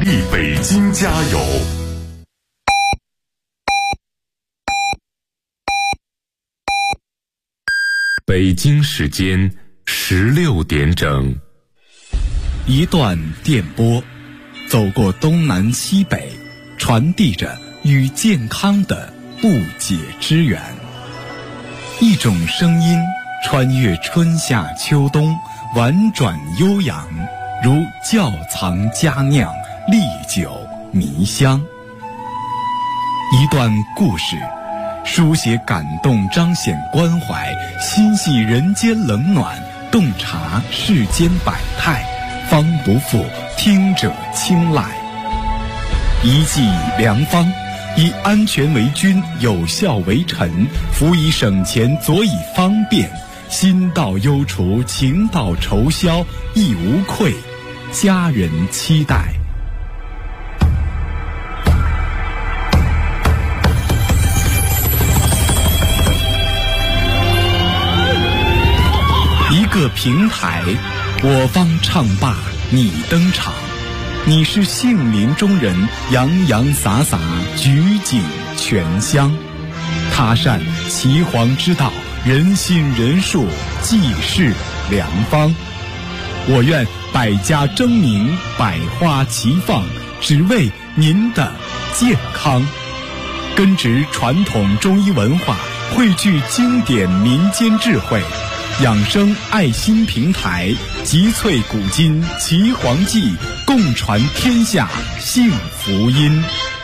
力北京加油！北京时间16点整， 一段电波，走过东南西北，传递着与健康的不解之缘。一种声音穿越春夏秋冬，婉转悠扬，如窖藏佳酿，历久弥香。一段故事，书写感动，彰显关怀，心系人间冷暖，洞察世间百态，方不负听者青睐。一剂良方，以安全为君，有效为臣，辅以省钱，佐以方便，心到忧除，情到愁消，亦无愧，家人期待。一个平台，我方唱罢你登场，你是杏林中人，洋洋洒洒，举景全香。他善岐黄之道，人心人术，济世良方。我愿百家争鸣，百花齐放，只为您的健康。根植传统中医文化，汇聚经典民间智慧，养生爱心平台，集萃古今岐黄记，共传天下幸福音。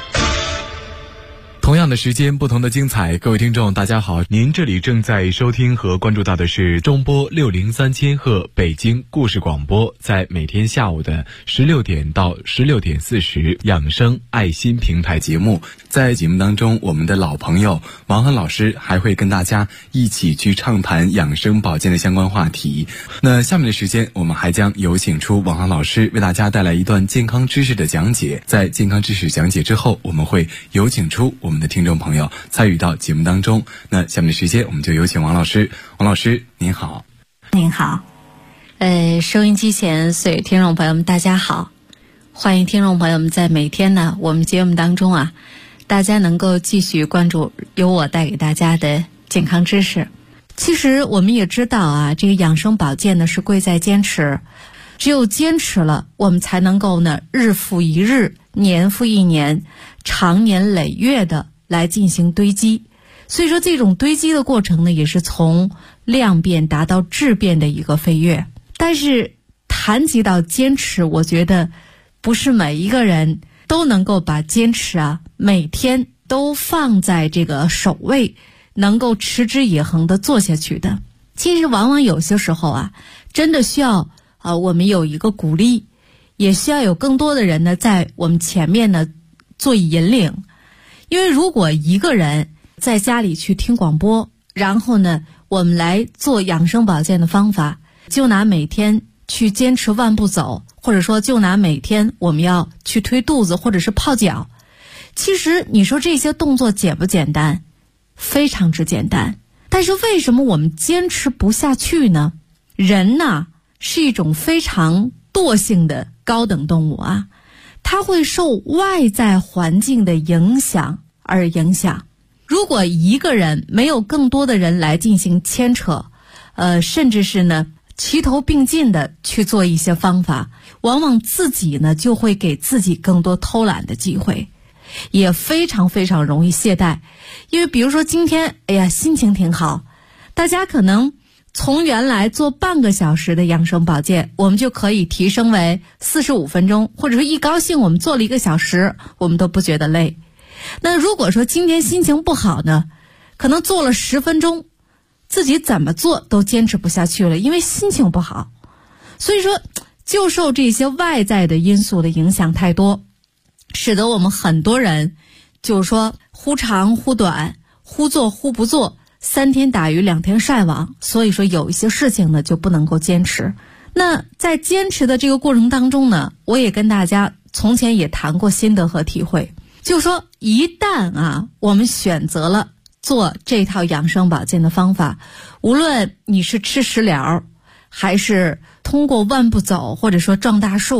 同样的时间，不同的精彩。各位听众大家好，您这里正在收听和关注到的是中波603千赫北京故事广播，在每天下午的16点到16点40养生爱心平台节目。在节目当中，我们的老朋友王涵老师还会跟大家一起去畅谈养生保健的相关话题。那下面的时间，我们还将有请出王涵老师为大家带来一段健康知识的讲解。在健康知识讲解之后，我们会有请出我们的听众朋友参与到节目当中。那下面的时间，我们就有请王老师。王老师您好。 您好。收音机前所有听众朋友们大家好，欢迎听众朋友们在每天呢我们节目当中啊，大家能够继续关注由我带给大家的健康知识。其实我们也知道啊，这个养生保健呢是贵在坚持，只有坚持了，我们才能够呢日复一日，年复一年，长年累月的来进行堆积。所以说这种堆积的过程呢，也是从量变达到质变的一个飞跃。但是谈及到坚持，我觉得不是每一个人都能够把坚持啊每天都放在这个首位，能够持之以恒的做下去的。其实往往有些时候啊，真的需要我们有一个鼓励，也需要有更多的人呢在我们前面呢做引领。因为如果一个人在家里去听广播，然后呢我们来做养生保健的方法，就拿每天去坚持万步走，或者说就拿每天我们要去推肚子或者是泡脚，其实你说这些动作简不简单？非常之简单。但是为什么我们坚持不下去呢？人呢是一种非常惰性的高等动物啊，它会受外在环境的影响而影响。如果一个人没有更多的人来进行牵扯，甚至是呢齐头并进的去做一些方法，往往自己呢就会给自己更多偷懒的机会，也非常非常容易懈怠。因为比如说今天心情挺好，大家可能从原来做半个小时的养生保健，我们就可以提升为45分钟，或者说一高兴我们做了1个小时，我们都不觉得累。那如果说今天心情不好呢，可能做了10分钟，自己怎么做都坚持不下去了，因为心情不好。所以说就受这些外在的因素的影响太多，使得我们很多人就是说忽长忽短，忽做忽不做，3天打鱼2天晒网。所以说有一些事情呢就不能够坚持。那在坚持的这个过程当中呢，我也跟大家从前也谈过心得和体会，就是说一旦我们选择了做这套养生保健的方法，无论你是吃食疗，还是通过万步走，或者说撞大树，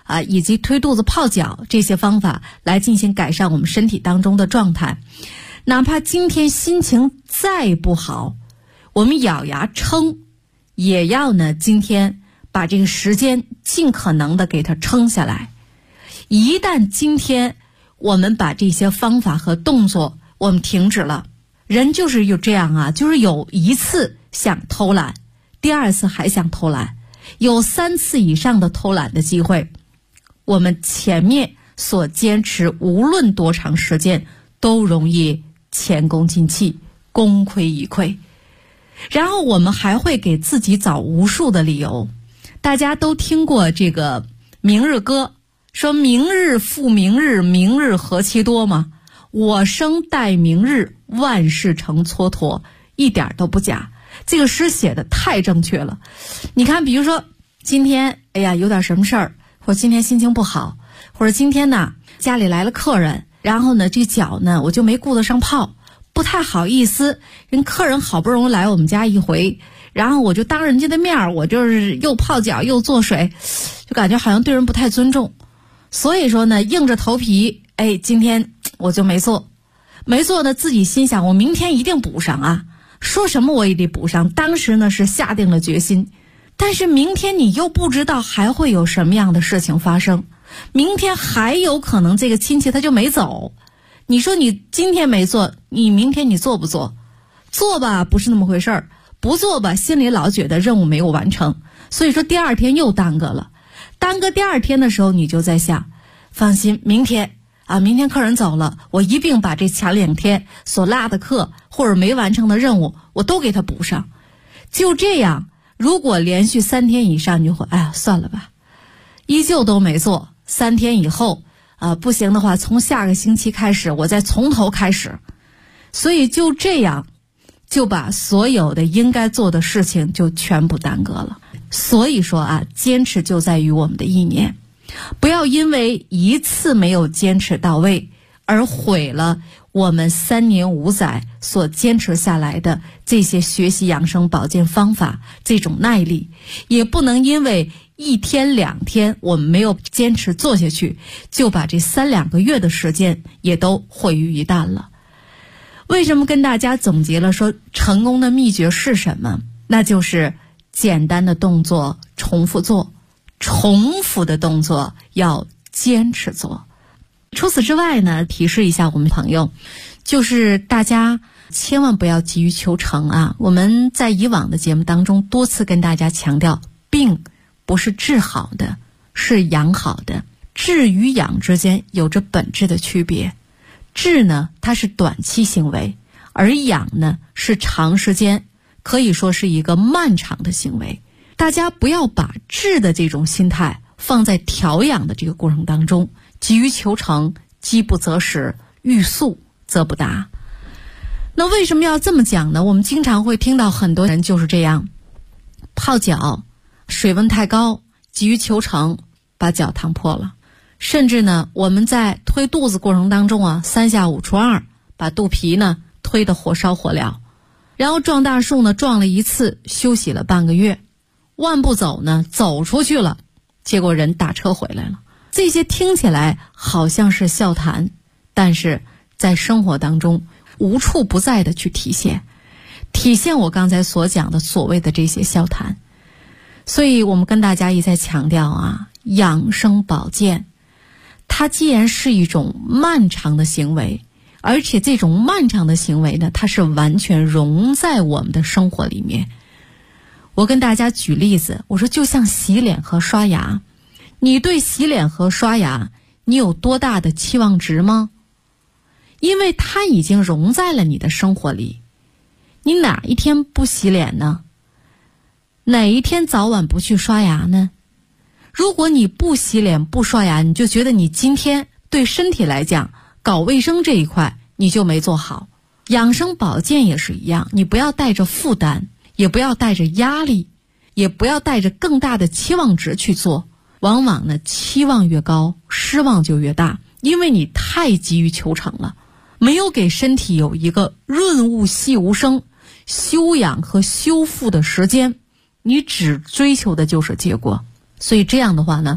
以及推肚子泡脚这些方法来进行改善我们身体当中的状态。哪怕今天心情再不好，我们咬牙撑，也要呢今天把这个时间尽可能的给它撑下来。一旦今天我们把这些方法和动作我们停止了，人就是有这样啊，就是有一次想偷懒，第二次还想偷懒，有3次以上的偷懒的机会，我们前面所坚持无论多长时间都容易前功尽弃，功亏一篑。然后我们还会给自己找无数的理由。大家都听过这个明日歌，说明日复明日，明日何其多吗？我生待明日，万事成蹉跎，一点都不假。这个诗写的太正确了。你看，比如说今天有点什么事儿，或者今天心情不好，或者今天呢家里来了客人，然后呢这脚呢我就没顾得上泡，不太好意思，人客人好不容易来我们家一回，然后我就当人家的面，我就是又泡脚又做水，就感觉好像对人不太尊重。所以说呢硬着头皮，今天我就没做呢，自己心想我明天一定补上啊，说什么我也得补上。当时呢是下定了决心，但是明天你又不知道还会有什么样的事情发生，明天还有可能这个亲戚他就没走。你说你今天没做，你明天你做不做？做吧不是那么回事儿，不做吧心里老觉得任务没有完成，所以说第二天又耽搁了。耽搁第二天的时候，你就在想，放心，明天客人走了，我一并把这前2天所落的课或者没完成的任务我都给他补上。就这样，如果连续3天以上，你就会算了吧，依旧都没做。3天以后不行的话，从下个星期开始我再从头开始。所以就这样就把所有的应该做的事情就全部耽搁了。所以说坚持就在于我们的意念，不要因为一次没有坚持到位而毁了我们3年5载所坚持下来的这些学习养生保健方法，这种耐力。也不能因为1天2天我们没有坚持做下去，就把这3-2个月的时间也都毁于一旦了。为什么跟大家总结了说成功的秘诀是什么？那就是简单的动作重复做，重复的动作要坚持做。除此之外呢，提示一下我们朋友，就是大家千万不要急于求成啊。我们在以往的节目当中多次跟大家强调，病不是治好的，是养好的。治与养之间有着本质的区别。治呢，它是短期行为，而养呢是长时间，可以说是一个漫长的行为。大家不要把治的这种心态放在调养的这个过程当中，急于求成，饥不择食，欲速则不达。那为什么要这么讲呢？我们经常会听到很多人就是这样，泡脚水温太高，急于求成，把脚烫破了。甚至呢我们在推肚子过程当中3下5除2，把肚皮呢推得火烧火燎。然后撞大树呢撞了1次，休息了半个月，万步走呢走出去了，结果人打车回来了。这些听起来好像是笑谈，但是在生活当中无处不在的去体现我刚才所讲的所谓的这些笑谈。所以我们跟大家一再强调养生保健它既然是一种漫长的行为，而且这种漫长的行为呢，它是完全融在我们的生活里面。我跟大家举例子，我说就像洗脸和刷牙，你对洗脸和刷牙你有多大的期望值吗？因为它已经融在了你的生活里。你哪一天不洗脸呢？哪一天早晚不去刷牙呢？如果你不洗脸不刷牙，你就觉得你今天对身体来讲搞卫生这一块你就没做好。养生保健也是一样，你不要带着负担，也不要带着压力，也不要带着更大的期望值去做。往往呢期望越高，失望就越大，因为你太急于求成了，没有给身体有一个润物细无声休养和修复的时间，你只追求的就是结果。所以这样的话呢，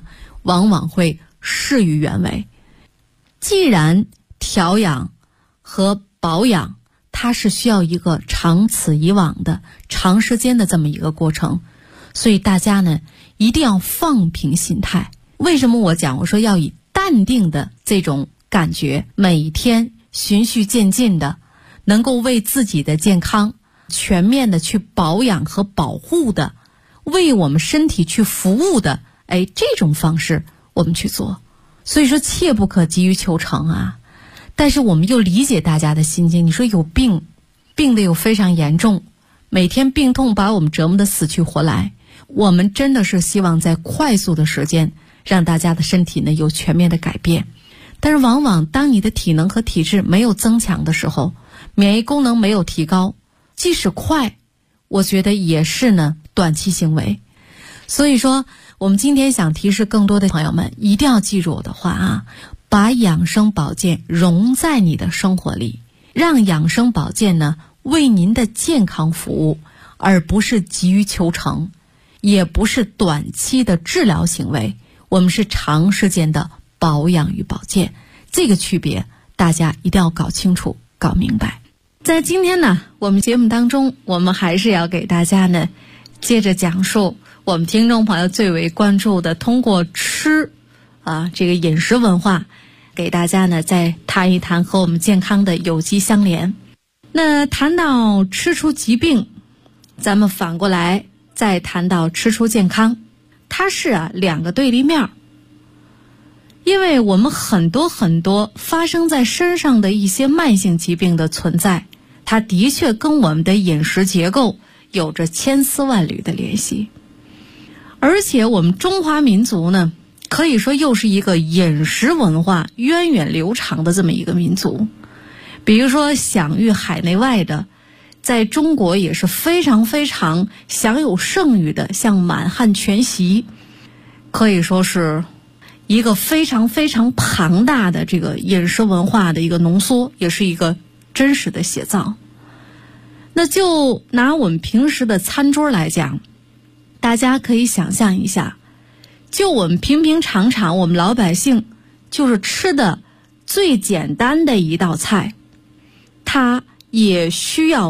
往往会事与愿违。既然调养和保养它是需要一个长此以往的长时间的这么一个过程，所以大家呢一定要放平心态。为什么我说要以淡定的这种感觉，每天循序渐进的能够为自己的健康全面的去保养和保护的，为我们身体去服务的，这种方式我们去做。所以说切不可急于求成啊，但是我们又理解大家的心境。你说有病得又非常严重，每天病痛把我们折磨得死去活来，我们真的是希望在快速的时间让大家的身体呢有全面的改变。但是往往当你的体能和体质没有增强的时候，免疫功能没有提高，即使快，我觉得也是呢短期行为。所以说我们今天想提示更多的朋友们，一定要记住我的话啊，把养生保健融在你的生活里，让养生保健呢为您的健康服务，而不是急于求成，也不是短期的治疗行为，我们是长时间的保养与保健，这个区别大家一定要搞清楚搞明白。在今天呢我们节目当中，我们还是要给大家呢接着讲述我们听众朋友最为关注的，通过吃这个饮食文化，给大家呢再谈一谈和我们健康的有机相连。那谈到吃出疾病，咱们反过来再谈到吃出健康，它是两个对立面。因为我们很多发生在身上的一些慢性疾病的存在，它的确跟我们的饮食结构有着千丝万缕的联系。而且我们中华民族呢，可以说又是一个饮食文化源远流长的这么一个民族。比如说享誉海内外的，在中国也是非常享有盛誉的，像满汉全席，可以说是一个非常庞大的这个饮食文化的一个浓缩，也是一个真实的写照。那就拿我们平时的餐桌来讲，大家可以想象一下，就我们平常我们老百姓就是吃的最简单的一道菜，它也需要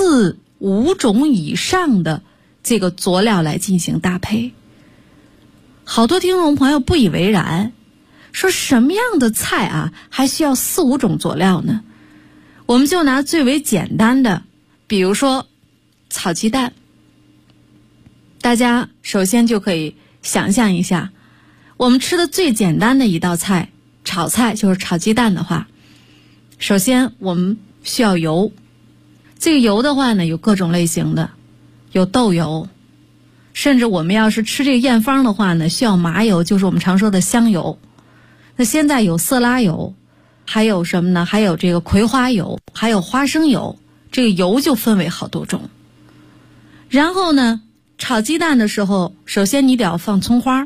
4、5种以上的这个佐料来进行搭配。好多听众朋友不以为然，说什么样的菜还需要4、5种佐料呢？我们就拿最为简单的，比如说炒鸡蛋。大家首先就可以想象一下，我们吃的最简单的一道菜，炒菜就是炒鸡蛋的话，首先我们需要油。这个油的话呢，有各种类型的，有豆油，甚至我们要是吃这个验方的话呢，需要麻油，就是我们常说的香油。那现在有色拉油，还有什么呢？还有这个葵花油，还有花生油，这个油就分为好多种。然后呢，炒鸡蛋的时候，首先你得要放葱花，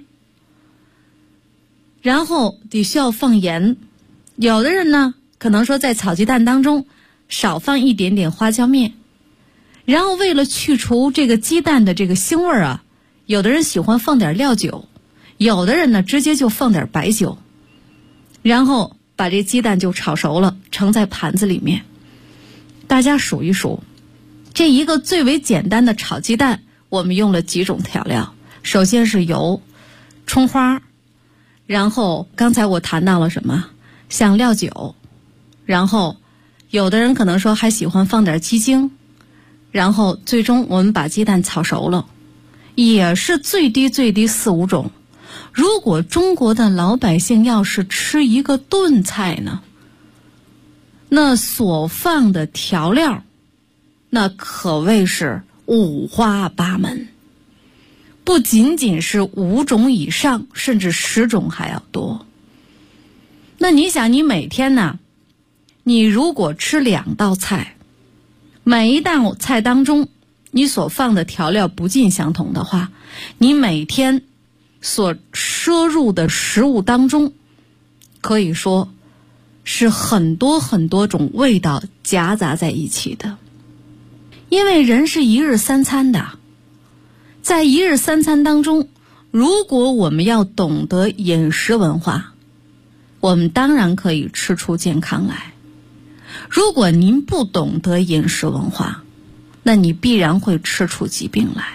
然后得需要放盐。有的人呢，可能说在炒鸡蛋当中少放一点点花椒面，然后为了去除这个鸡蛋的这个腥味有的人喜欢放点料酒，有的人呢直接就放点白酒，然后把这鸡蛋就炒熟了，盛在盘子里面。大家数一数，这一个最为简单的炒鸡蛋，我们用了几种调料。首先是油、葱花，然后刚才我谈到了什么，像料酒，然后有的人可能说还喜欢放点鸡精，然后最终我们把鸡蛋炒熟了，也是最低4、5种。如果中国的老百姓要是吃一个炖菜呢，那所放的调料那可谓是五花八门，不仅仅是5种以上，甚至10种还要多。那你想，你每天呢，你如果吃2道菜，每一道菜当中你所放的调料不尽相同的话，你每天所摄入的食物当中，可以说是很多种味道夹杂在一起的。因为人是一日3餐的，在一日3餐当中， 如果我们要懂得饮食文化，我们当然可以吃出健康来。如果您不懂得饮食文化，那你必然会吃出疾病来。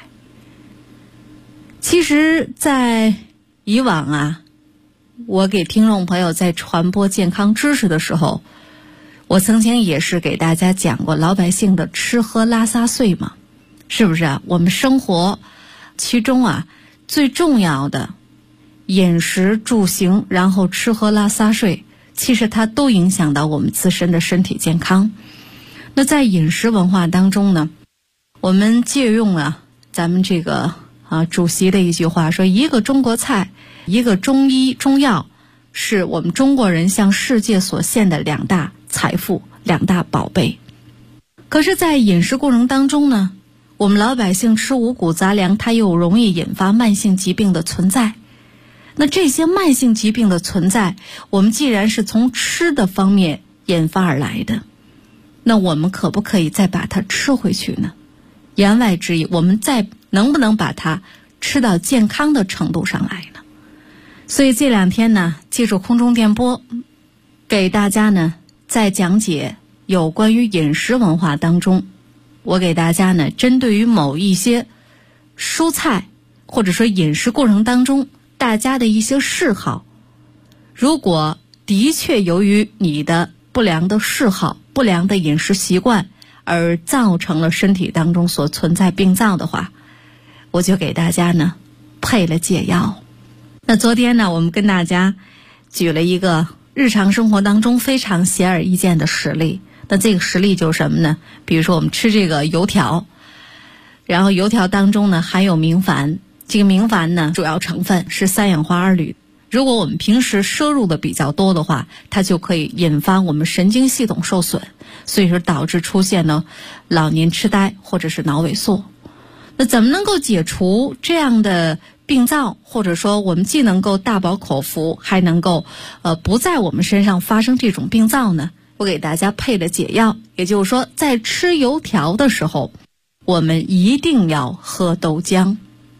其实在以往啊，我给听众朋友在传播健康知识的时候，我曾经也是给大家讲过老百姓的吃喝拉撒睡嘛，是不是啊？我们生活其中啊最重要的饮食住行，然后吃喝拉撒睡，其实它都影响到我们自身的身体健康。那在饮食文化当中呢，我们借用啊咱们这个主席的一句话说，一个中国菜，一个中医中药，是我们中国人向世界所献的2大财富，2大宝贝。可是在饮食过程当中呢，我们老百姓吃五谷杂粮，它又容易引发慢性疾病的存在。那这些慢性疾病的存在，我们既然是从吃的方面引发而来的，那我们可不可以再把它吃回去呢？言外之意，我们再能不能把它吃到健康的程度上来呢？所以这2天呢，借助空中电波给大家呢在讲解有关于饮食文化当中，我给大家呢针对于某一些蔬菜或者说饮食过程当中大家的一些嗜好，如果的确由于你的不良的嗜好、不良的饮食习惯而造成了身体当中所存在病灶的话，我就给大家呢配了解药。那昨天呢，我们跟大家举了一个日常生活当中非常显而易见的实例。那这个实例就是什么呢？比如说我们吃这个油条，然后油条当中呢含有明矾，这个明矾呢主要成分是3氧化2铝。如果我们平时摄入的比较多的话，它就可以引发我们神经系统受损，所以说导致出现了老年痴呆或者是脑萎缩。那怎么能够解除这样的病灶，或者说我们既能够大饱口福，还能够不在我们身上发生这种病灶呢？我给大家配了解药，也就是说在吃油条的时候，我们一定要喝豆浆。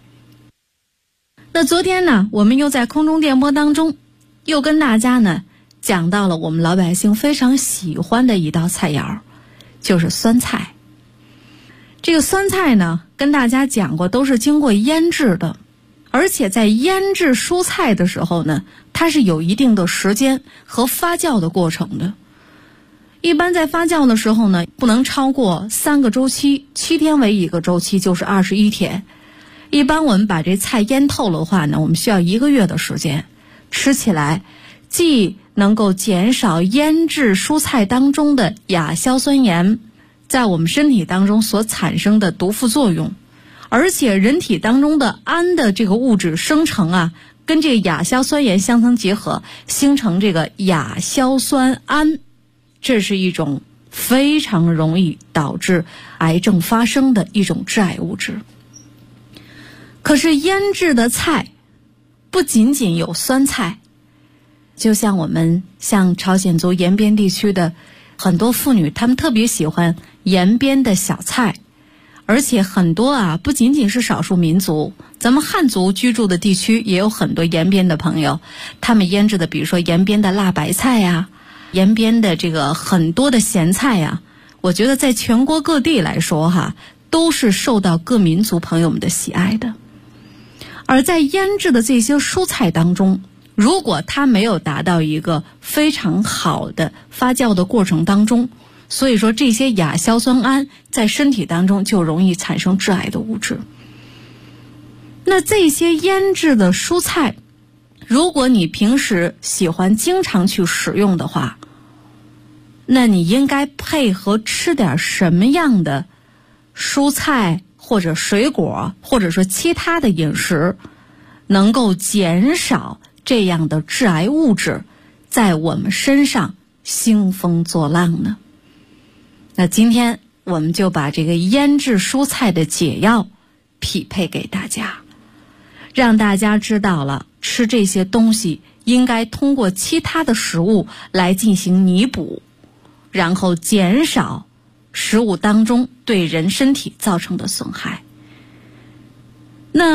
那昨天呢，我们又在空中电波当中又跟大家呢讲到了我们老百姓非常喜欢的一道菜肴，就是酸菜。这个酸菜呢跟大家讲过都是经过腌制的，而且在腌制蔬菜的时候呢，它是有一定的时间和发酵的过程的。一般在发酵的时候呢，不能超过3个周期，7天为一个周期，就是21天。一般我们把这菜腌透了的话呢，我们需要1个月的时间，吃起来既能够减少腌制蔬菜当中的亚硝酸盐在我们身体当中所产生的毒副作用，而且人体当中的氨的这个物质生成啊，跟这个亚硝酸盐相相结合，形成这个亚硝酸胺，这是一种非常容易导致癌症发生的一种致癌物质。可是腌制的菜不仅仅有酸菜，就像我们像朝鲜族延边地区的很多妇女，她们特别喜欢延边的小菜，而且很多不仅仅是少数民族，咱们汉族居住的地区也有很多延边的朋友，他们腌制的比如说延边的辣白菜呀，延边的这个很多的咸菜呀，我觉得在全国各地来说都是受到各民族朋友们的喜爱的。而在腌制的这些蔬菜当中，如果它没有达到一个非常好的发酵的过程当中，所以说这些亚硝酸胺在身体当中就容易产生致癌的物质。那这些腌制的蔬菜，如果你平时喜欢经常去使用的话，那你应该配合吃点什么样的蔬菜或者水果，或者说其他的饮食，能够减少这样的致癌物质在我们身上兴风作浪呢？那今天我们就把这个腌制蔬菜的解药匹配给大家，让大家知道了吃这些东西应该通过其他的食物来进行弥补，然后减少食物当中对人身体造成的损害。那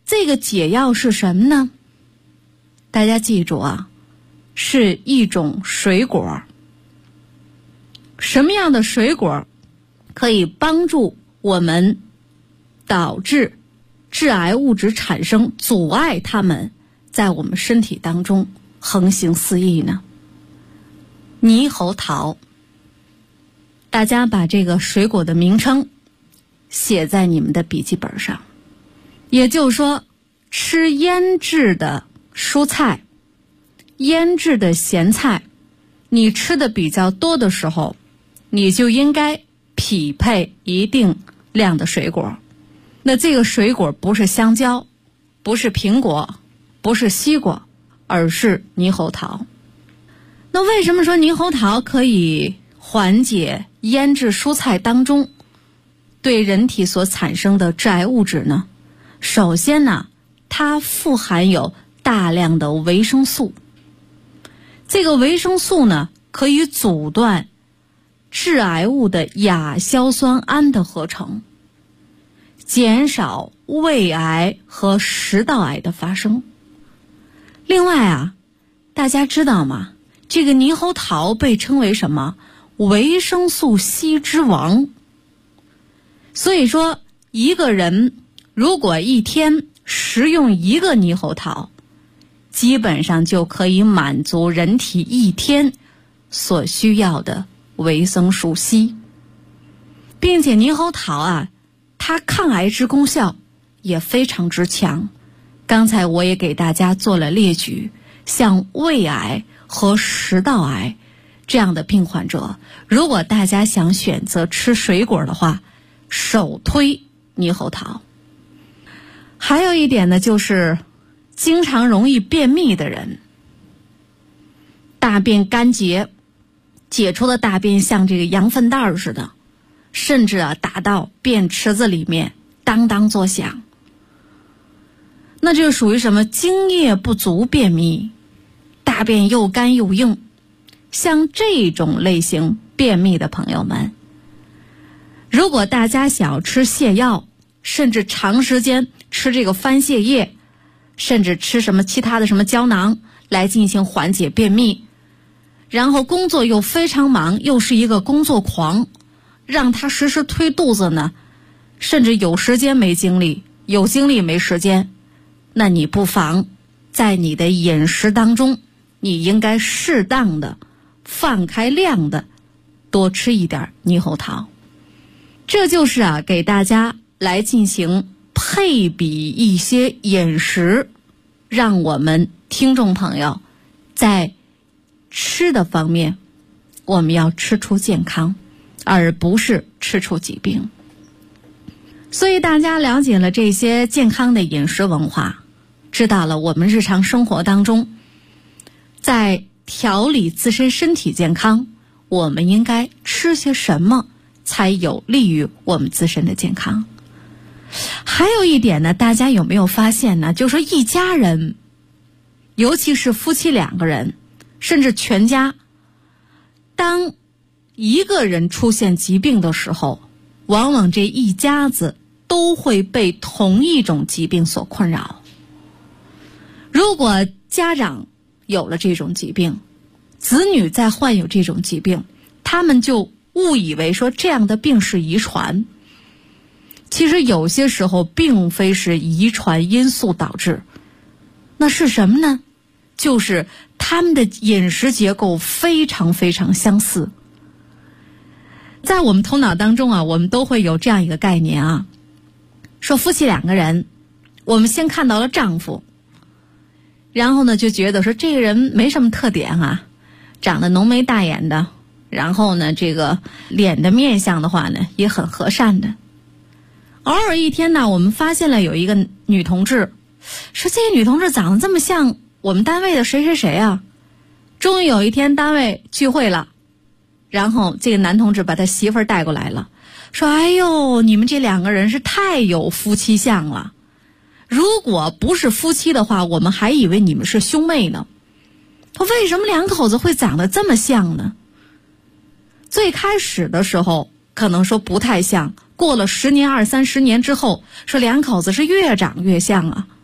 这个解药是什么呢？大家记住啊，是一种水果。什么样的水果可以帮助我们导致致癌物质产生，阻碍它们在我们身体当中横行肆意呢？猕猴桃。大家把这个水果的名称写在你们的笔记本上。也就是说，吃腌制的蔬菜、腌制的咸菜，你吃的比较多的时候，你就应该匹配一定量的水果。那这个水果不是香蕉，不是苹果，不是西瓜，而是猕猴桃。那为什么说猕猴桃可以缓解腌制蔬菜当中对人体所产生的致癌物质呢？首先呢，它富含有大量的维生素。这个维生素呢，可以阻断致癌物的亚硝酸胺的合成，减少胃癌和食道癌的发生。另外啊，大家知道吗？这个猕猴桃被称为什么？维生素 C 之王。所以说，一个人如果一天食用一个猕猴桃，基本上就可以满足人体一天所需要的维生素 C。 并且猕猴桃啊，它抗癌之功效也非常之强。刚才我也给大家做了列举，像胃癌和食道癌这样的病患者，如果大家想选择吃水果的话，首推猕猴桃。还有一点呢，就是经常容易便秘的人，大便干结，解出的大便像这个羊粪蛋似的，甚至啊打到便池子里面当当作响，那这就属于什么？精液不足便秘，大便又干又硬。像这种类型便秘的朋友们，如果大家想要吃泻药，甚至长时间吃这个番泻叶，甚至吃什么其他的什么胶囊来进行缓解便秘，然后工作又非常忙，又是一个工作狂，让他时时推肚子呢，甚至有时间没精力，有精力没时间，那你不妨在你的饮食当中，你应该适当的放开量的多吃一点猕猴桃。这就是啊，给大家来进行配比一些饮食，让我们听众朋友在吃的方面，我们要吃出健康，而不是吃出疾病。所以大家了解了这些健康的饮食文化，知道了我们日常生活当中在调理自身身体健康，我们应该吃些什么才有利于我们自身的健康。还有一点呢，大家有没有发现呢？就是说一家人，尤其是夫妻两个人，甚至全家，当一个人出现疾病的时候，往往这一家子都会被同一种疾病所困扰。如果家长有了这种疾病，子女再患有这种疾病，他们就误以为说这样的病是遗传。其实有些时候并非是遗传因素导致，那是什么呢？就是他们的饮食结构非常非常相似。在我们头脑当中啊，我们都会有这样一个概念啊，说夫妻两个人，我们先看到了丈夫，然后呢就觉得说这个人没什么特点啊，长得浓眉大眼的，然后呢这个脸的面相的话呢也很和善的。偶尔一天呢，我们发现了有一个女同志，说这个女同志长得这么像我们单位的谁谁谁啊。终于有一天单位聚会了，然后这个男同志把他媳妇儿带过来了，说哎呦，你们这两个人是太有夫妻相了，如果不是夫妻的话，我们还以为你们是兄妹呢。他为什么两口子会长得这么像呢？最开始的时候可能说不太像，过了10年20-30年之后，说两口子是越长越像啊。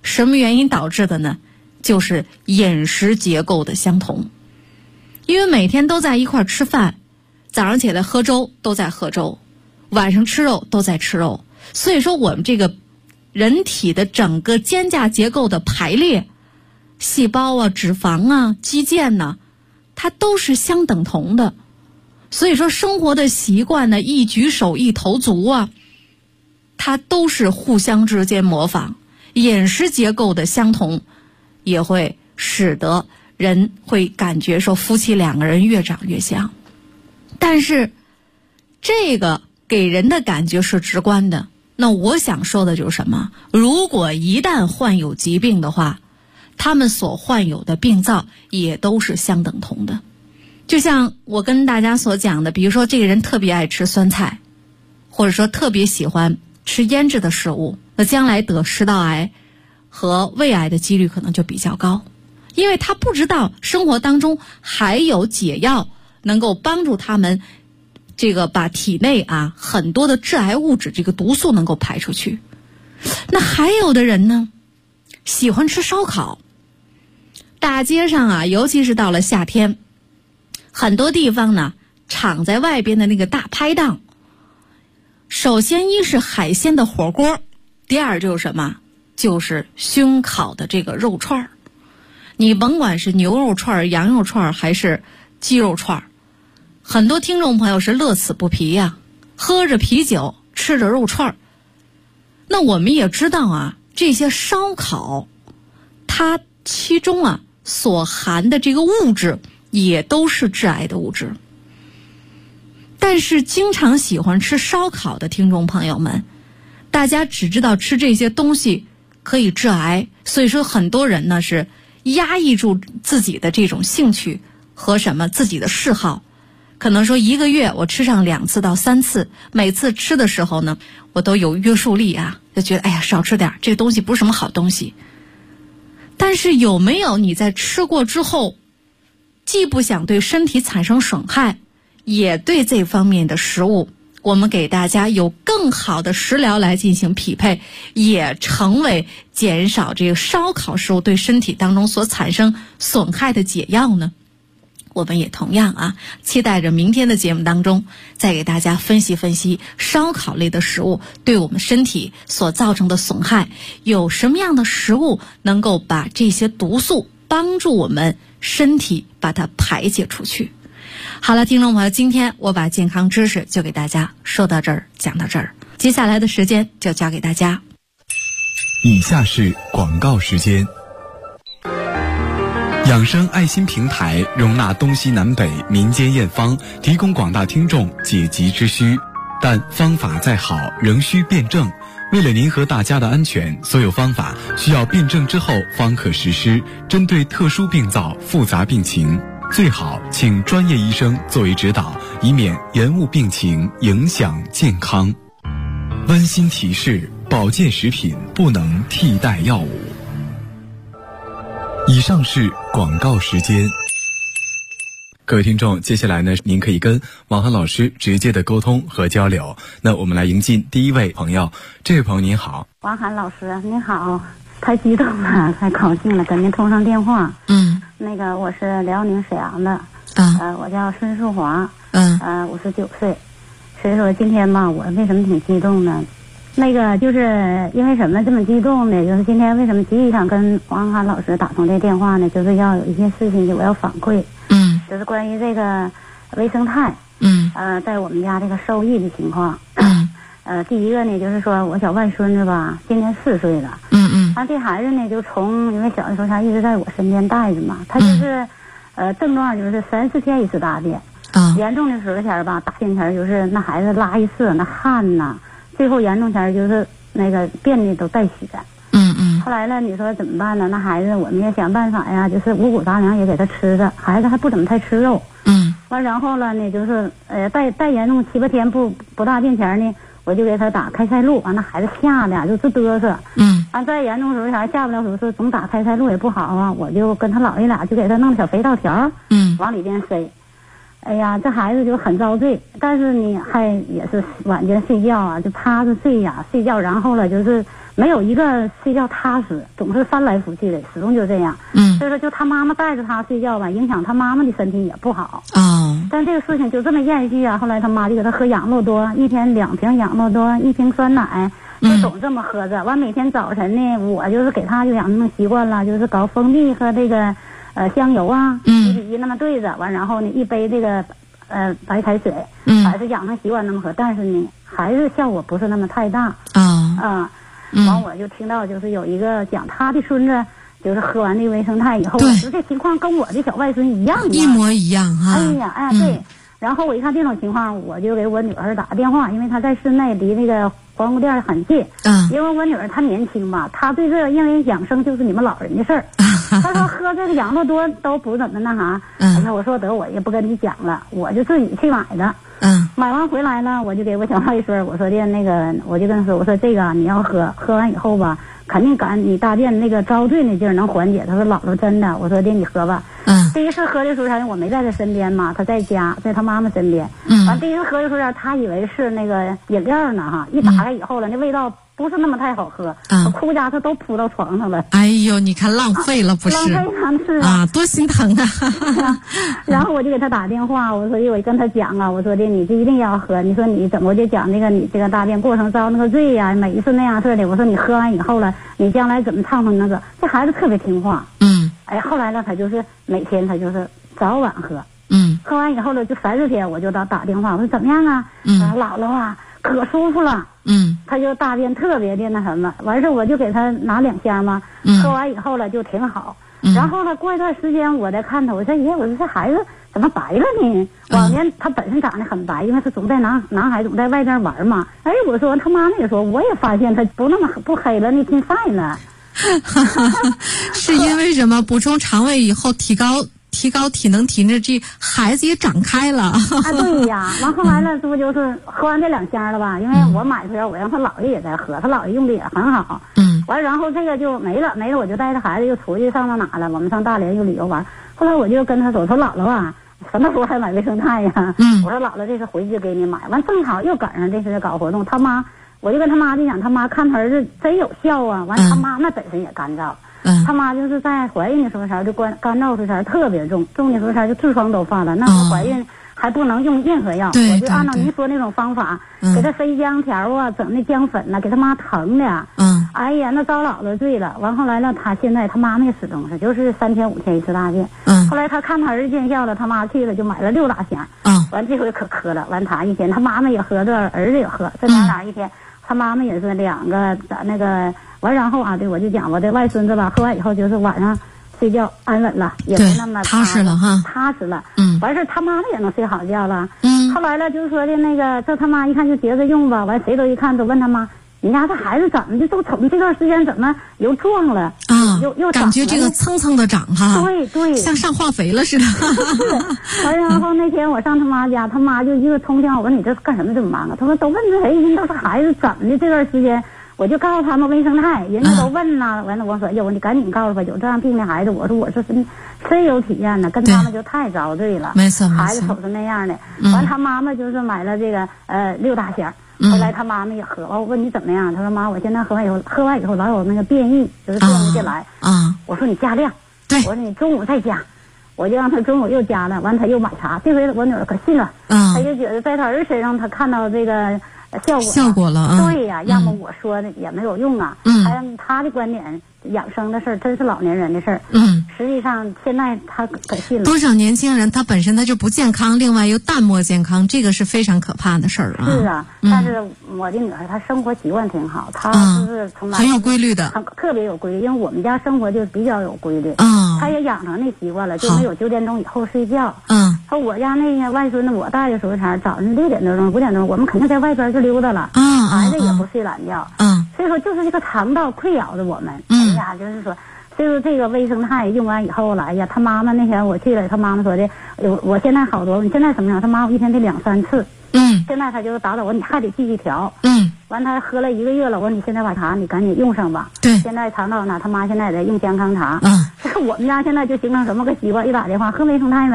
什么原因导致的呢？就是饮食结构的相同。因为每天都在一块吃饭，早上起来喝粥都在喝粥，晚上吃肉都在吃肉，所以说我们这个人体的整个间架结构的排列，细胞啊、脂肪啊、肌腱呢，它都是相等同的。所以说生活的习惯呢，一举手一投足啊，它都是互相之间模仿。饮食结构的相同，也会使得人会感觉说夫妻两个人越长越像。但是这个给人的感觉是直观的。那我想说的就是什么？如果一旦患有疾病的话，他们所患有的病灶也都是相等同的。就像我跟大家所讲的，比如说这个人特别爱吃酸菜，或者说特别喜欢吃腌制的食物，那将来得食道癌和胃癌的几率可能就比较高。因为他不知道生活当中还有解药能够帮助他们这个把体内啊很多的致癌物质这个毒素能够排出去。那还有的人呢，喜欢吃烧烤，大街上啊，尤其是到了夏天，很多地方呢敞在外边的那个大排档，首先一是海鲜的火锅，第二就是什么？就是熏烤的这个肉串儿。你甭管是牛肉串儿、羊肉串儿还是鸡肉串儿，很多听众朋友是乐此不疲呀，喝着啤酒，吃着肉串儿。那我们也知道啊，这些烧烤，它其中啊所含的这个物质也都是致癌的物质。但是经常喜欢吃烧烤的听众朋友们，大家只知道吃这些东西可以致癌，所以说很多人呢是压抑住自己的这种兴趣和自己的嗜好，可能说一个月我吃上2次到3次，每次吃的时候呢我都有约束力啊，就觉得哎呀少吃点，这个东西不是什么好东西。但是有没有你在吃过之后，既不想对身体产生损害，也对这方面的食物，我们给大家有更好的食疗来进行匹配，也成为减少这个烧烤食物对身体当中所产生损害的解药呢？我们也同样啊，期待着明天的节目当中再给大家分析分析烧烤类的食物对我们身体所造成的损害，有什么样的食物能够把这些毒素帮助我们身体把它排解出去。好了，听众朋友，今天我把健康知识就给大家说到这儿，讲到这儿，接下来的时间就交给大家。 以下是广告时间。养生爱心平台容纳东西南北民间验方，提供广大听众解急之需，但方法再好仍需辩证。为了您和大家的安全，所有方法需要辩证之后方可实施。针对特殊病灶、复杂病情，最好请专业医生作为指导，以免延误病情，影响健康。温馨提示：保健食品不能替代药物。以上是广告时间。各位听众，接下来呢，您可以跟王涵老师直接的沟通和交流。那我们来迎进第一位朋友。这位朋友您好。 王涵老师您好，太激动了，太高兴了，跟您通上电话。那个我是辽宁沈阳的，我叫孙淑华，59岁。所以说今天吧，我为什么挺激动呢？那个就是因为什么这么激动呢？就是今天为什么急于想跟王涵老师打通这电话呢？就是要有一些事情我要反馈，就是关于这个微生态，在我们家这个受益的情况。第一个呢，就是说我小外孙子吧，今年4岁了，他这孩子呢，就因为小的时候他一直在我身边带着嘛，他就是症状就是3、4天一次大便，严重的时候前吧，大便前就是那孩子拉一次那汗呐。最后严重前就是那个便的都带血，后来呢，你说怎么办呢？那孩子我们也想办法呀，就是五谷杂粮也给他吃着，孩子还不怎么太吃肉，完然后了呢，就是带严重7、8天不大便前呢，我就给他打开塞露，完那孩子吓得就直嘚瑟，完再严重时候还下不了手，说总打开塞露也不好啊，我就跟他姥爷俩就给他弄小肥皂条，往里边塞。 哎呀，这孩子就很遭罪，但是呢，还也是晚间睡觉啊，就趴着睡呀，睡觉，然后了就是没有一个睡觉踏实，总是翻来覆去的，始终就这样。所以说，就他妈妈带着他睡觉吧，影响他妈妈的身体也不好。但这个事情就这么延续啊，后来他妈就给他喝养乐多，一天2瓶养乐多，1瓶酸奶，就总这么喝着。完每天早晨呢，我就是给他就养成习惯了，就是搞蜂蜜和这个香油啊，1比1那么兑着，完然后呢1杯这个白开水，还是养成习惯那么喝，但是呢还是效果不是那么太大。完我就听到就是有一个讲他的孙子就是喝完这个维生肽以后，这情况跟我的小外孙一样， 一模一样哈。 哎呀，对。然后我一看这种情况，我就给我女儿打个电话，因为她在室内离那个黄姑店很近。因为我女儿她年轻嘛，她对这因为养生就是你们老人的事儿。她说喝这个养乐多都不怎么那啥。哎呀，我说得我也不跟你讲了，我就自己去买的。买完回来呢，我就给我小外孙我说的那个，我就跟他说，我说这个你要喝完以后吧，肯定你大便那个遭罪那劲儿能缓解。他说姥姥真的，我说的你喝吧。第一次喝的时候，我没在他身边嘛，他在家，在他妈妈身边。完第一次喝的时候，他以为是那个饮料呢哈，一打开以后了，那味道不是那么太好喝，哭家他都扑到床上了。 哎呦，你看浪费了不是？ 浪费了是啊，多心疼啊！ 然后我就给他打电话，我说我跟他讲啊，我说的你这一定要喝，你说你怎么我就讲那个你这个大便过程遭那个罪呀，每一次那样式的，我说你喝完以后了，你将来怎么唱那个？这孩子特别听话。哎，后来呢，他就是每天他就是早晚喝。喝完以后了，就3、4天我就打电话，我说怎么样啊？姥姥啊，可舒服了。他就大便特别的那什么，完事我就给他拿2箱嘛。喝完以后了就挺好。然后呢，过一段时间我再看他，我说爷，我说这孩子怎么白了呢？往年他本身长得很白，因为他总在男孩总在外边玩嘛。哎，我说他妈妈也说，我也发现他不黑了，那挺晒了。 是因为什么？补充肠胃以后提高体能体质，这孩子也长开了。 对呀，完后来了，这不就是喝完这2箱了吧？因为我买的时候，我让他姥爷也在喝，他姥爷用的也很好。完然后这个就没了，我就带着孩子又出去上到哪了？我们上大连又旅游玩。后来我就跟他说姥姥啊，什么时候还买维生肽呀？我说姥姥，这是回去给你买。完正好又赶上这次搞活动，他妈。我就跟他妈就讲，他妈看他儿子真有效啊！完，他妈那本身也干燥，他妈就是在怀孕的时候就干燥时特别重的时候就痔疮都发了。那时候怀孕还不能用任何药，我就按照您说那种方法，给他塞姜条啊，整那姜粉呐，给他妈疼的。哎呀，那遭姥姥罪了。完后来了，现在他妈那始终是就是3天5天一次大便。后来他看他儿子见效了，他妈去了就买了6大箱。完这回可磕了，完他一天，他妈妈也喝着，儿子也喝，这俩一天。他妈妈也是2个那个完，然后啊，对我就讲我的外孙子吧，喝完以后就是晚上睡觉安稳了，也不那么踏实了哈， 踏实了。完事他妈妈也能睡好觉了。后来了就是说的那个，这他妈一看就接着用吧，完谁都一看都问他妈，你家这孩子怎么的都瞅这段时间怎么又壮了啊？又感觉这个蹭蹭的长哈， 对， 像上化肥了似的。 完然后那天我上他妈家，他妈就一个冲向我，问你这干什么这么忙啊？他说都问这谁，人都是孩子怎么的这段时间。我就告诉他们维生肽，人家都问呐。完了我说你赶紧告诉吧，有这样病的孩子，我说我是深有体验呢，跟他们就太遭罪了。 没错， 孩子瞅着那样的。完他妈妈就是买了这个6大箱。后来他妈妈也喝，完我问你怎么样？他说妈，我现在喝完以后老有那个便意，就是便不进来。我说你加量， 对， 我说你中午再加，我就让他中午又加了，完他又买茶。这回我女儿可信了，他就觉得在他儿子身上他看到这个效果了。对呀，要么我说的也没有用啊。还有他的观点，养生的事儿真是老年人的事儿。实际上现在他可信了。 多少年轻人他本身他就不健康，另外又淡漠健康，这个是非常可怕的事儿啊。 是啊，但是我的女儿她生活习惯挺好，她就是从来很有规律的， 特别有规律。因为我们家生活就比较有规律，她也养成那习惯了，就没有9点钟以后睡觉。说我家那个外孙子，我带的时候早上6点多钟、5点钟，我们肯定在外边就溜达了，孩子也不睡懒觉。所以说就是这个肠道困扰着我们。哎呀，就是说。就是这个维生肽用完以后了，哎呀，他妈妈那天我去了，他妈妈说的，我现在好多，你现在什么样？他妈我一天得2、3次。现在他就打我，你还得继续调。完他喝了1个月了，我说你现在把茶你赶紧用上吧。 对， 现在肠道呢，他妈现在也在用健康茶。我们家现在就形成什么个习惯？一打电话喝维生肽没？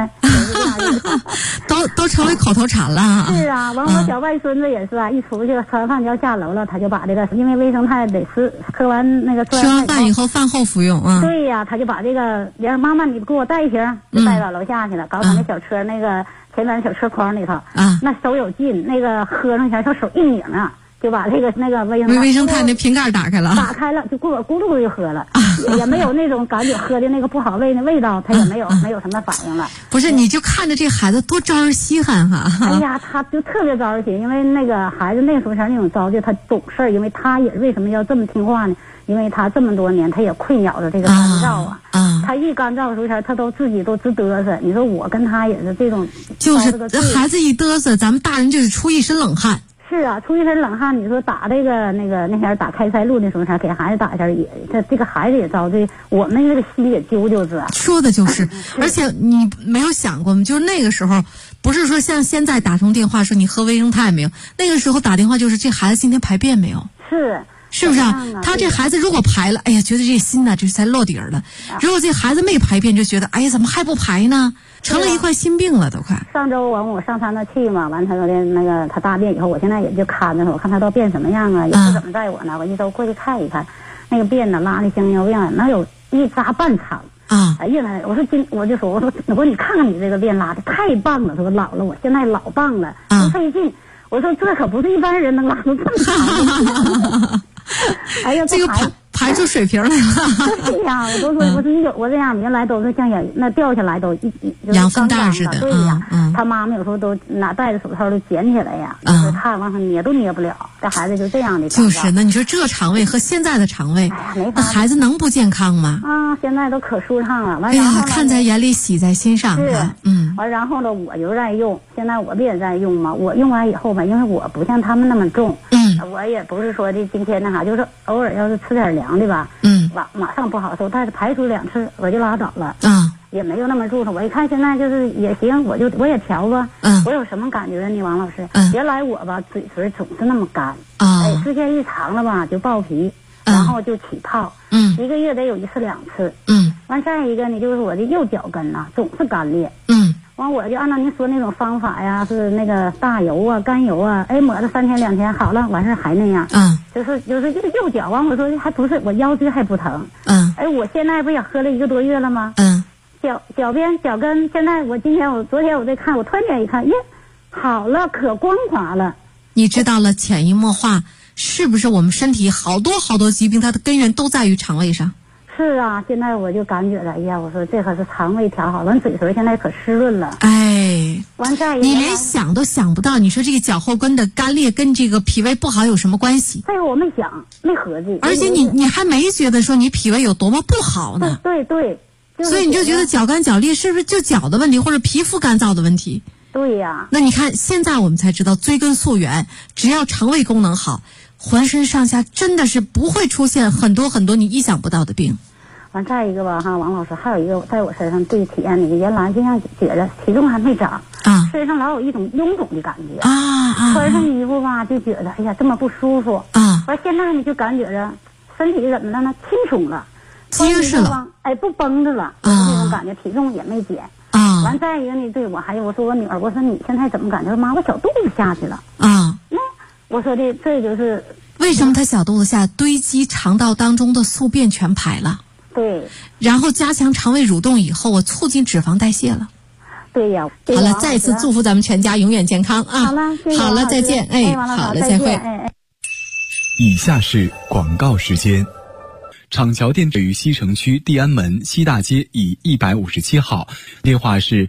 都成为口头禅了。 是啊，完我小外孙子也是啊，一出去吃完饭就要下楼了，他就把这个，因为卫生太得吃完那个吃完饭以后饭后服用啊。 对呀，他就把这个，然后妈妈你给我带一瓶，就带到楼下去了，搞他那小车那个前面小车筐里头啊，那手有劲，那个喝上前，他手一拧啊。就把这个那个卫生毯那瓶盖打开了， 就咕噜就喝了，也没有那种感觉喝的那个不好味的味道，他也没有什么反应了。 不是，你就看着这孩子多招人稀罕哈！ 哎呀，他就特别招人稀罕，因为那个孩子那时候前那种着急，他懂事儿，因为他也为什么要这么听话呢？因为他这么多年他也困扰着这个干燥啊，他一干燥的时候前他都自己都直嘚瑟。你说我跟他也是这种， 就是孩子一嘚瑟，咱们大人就是出一身冷汗。 是啊，出一身冷汗。你说打这个那天打开塞露的时候，给孩子打一下也，这个孩子也着急，我们这个心里也揪揪着。 说的就是，而且你没有想过吗？就是那个时候，不是说像现在打通电话说你喝卫生肽没有，那个时候打电话就是这孩子今天排便没有？是不是啊？他这孩子如果排了，哎呀，觉得这心呢这才落底儿了。如果这孩子没排便，就觉得哎呀，怎么还不排呢？成了一块心病了，都快。 上周我上他那去嘛，完他说的那个他大便以后，我现在也就看着他，我看他都变什么样啊，也不怎么在我呢，我一周过去看一看，那个便呢拉的像尿样，能有一扎半场啊！哎呀，我说我就说我说你看看你这个便拉的太棒了，他说老了，我现在老棒了，不费劲。我说这可不是一般人能拉出这么长。哎呀， 这个排出水平来了。 对呀，我都说我这样原来都是像那掉下来都羊粪蛋似的。 对呀，他妈妈有时候都拿戴着手套都捡起来呀，就是看往上捏都捏不了。这孩子就这样的。 就是，那你说这肠胃和现在的肠胃，那孩子能不健康吗？ 啊，现在都可舒畅了。完， 哎呀，看在眼里，喜在心上。 是，完然后呢，我就在用，现在我不也在用吗？我用完以后吧，因为我不像他们那么重，我也不是说的今天那啥，就是偶尔要是吃点凉的吧，马上不好受，但是排出2次我就拉倒了，也没有那么注重。我一看现在就是也行，我也调吧，我有什么感觉呢，王老师？原来我吧嘴唇总是那么干，哎，时间一长了吧就爆皮，然后就起泡，一个月得有1次2次，完再一个呢就是我的右脚跟呐总是干裂，完我就按照您说那种方法呀，是那个大油啊、甘油啊，哎抹了3天2天好了，完事还那样，就是这个右脚，完我说还不是我腰椎还不疼，哎我现在不也喝了1个多月了吗？脚边脚跟现在昨天我在看，我突然间一看，耶，好了，可光滑了。 你知道了，潜移默化，是不是我们身体好多疾病，它的根源都在于肠胃上？ 是啊，现在我就感觉了，哎呀，我说这可是肠胃调好了，嘴唇现在可湿润了。 哎， 完再一个， 你连想都想不到，你说这个脚后跟的干裂跟这个脾胃不好有什么关系？ 这个我没想，没合计。 而且你还没觉得说你脾胃有多么不好呢？ 对。 所以你就觉得脚干脚裂是不是就脚的问题，或者皮肤干燥的问题？ 对呀。 那你看，现在我们才知道追根溯源，只要肠胃功能好，浑身上下真的是不会出现很多你意想不到的病。 完再一个吧哈，王老师还有一个在我身上对体验的，原来就像觉得体重还没长身上老有一种臃肿的感觉穿上衣服吧就觉得哎呀这么不舒服完现在呢就感觉着身体怎么了呢，轻松了， 结实了， 哎不绷着了，这种感觉，体重也没减完再一个呢，对我说我女儿，我说你现在怎么感觉？妈，我小肚子下去了那我说的这就是为什么她小肚子下堆积肠道当中的宿便全排了。 对， 然后加强肠胃蠕动以后，我促进脂肪代谢了。 对呀， 好了，再次祝福咱们全家永远健康啊！好了，再见，好了，再会。 以下是广告时间。厂桥店位于西城区地安门西大街以157号，电话是